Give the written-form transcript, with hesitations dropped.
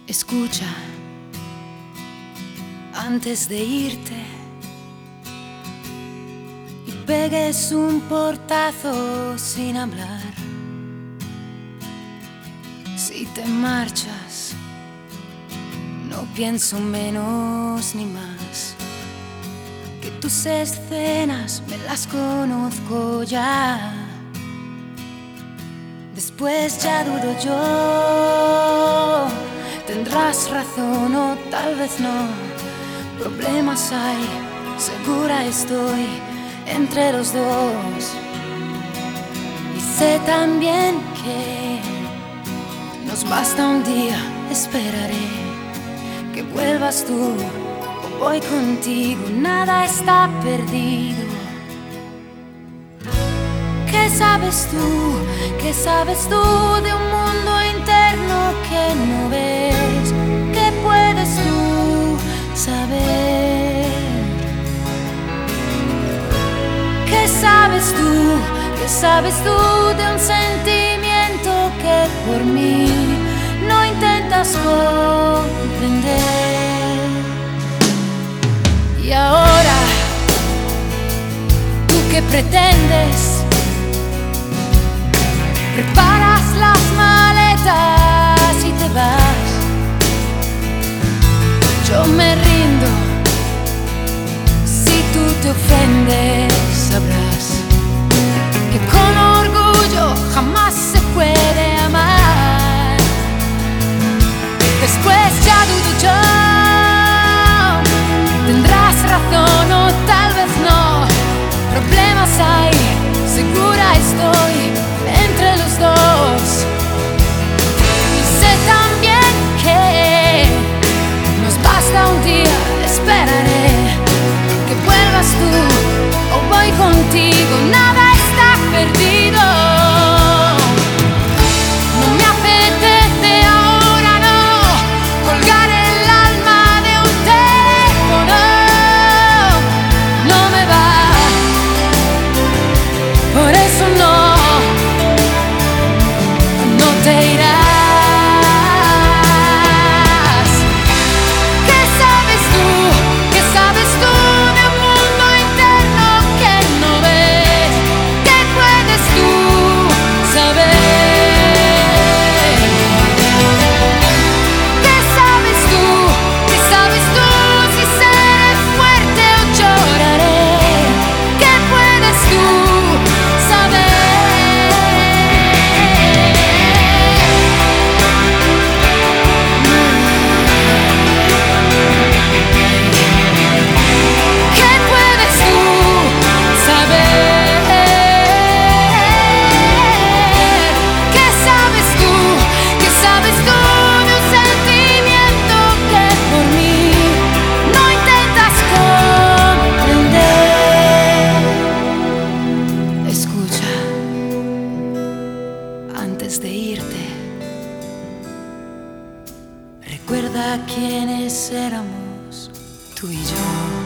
Escucha, antes de irte y pegues un portazo sin hablar. Si te marchas, no pienso menos ni más, que tus escenas me las conozco ya. Después ya dudo yo, tendrás razón o tal vez no. Problemas hay, segura estoy, entre los dos. Y sé también que nos basta un día, esperaré que vuelvas tú o voy contigo, nada está perdido. ¿Qué sabes tú? ¿Qué sabes tú de un mundo interno que no ves? ¿Qué puedes tú saber? ¿Qué sabes tú? ¿Qué sabes tú de un sentimiento que por mí no intentas comprender? Y ahora, ¿tú qué pretendes? Preparas las maletas y te vas. Yo me rindo. Si tú te ofendes, sabrás que con orgullo jamás se puede amar. Después ya dudo yo, tendrás razón o tal vez no. Problemas hay, segura estoy, entre los dos. Y sé también que nos basta un día, esperaré que vuelvas tú o voy contigo, nada está perdido. No me apetece ahora, no, colgar el alma de un teléfono. No me va, por eso no te irás. ¿Qué sabes tú? ¿Qué sabes tú de un mundo interno que no ves? ¿Qué puedes tú saber? ¿Qué sabes tú? ¿Qué sabes tú si seré fuerte o lloraré? ¿Qué puedes tú saber? Antes de irte, recuerda quiénes éramos tú y yo.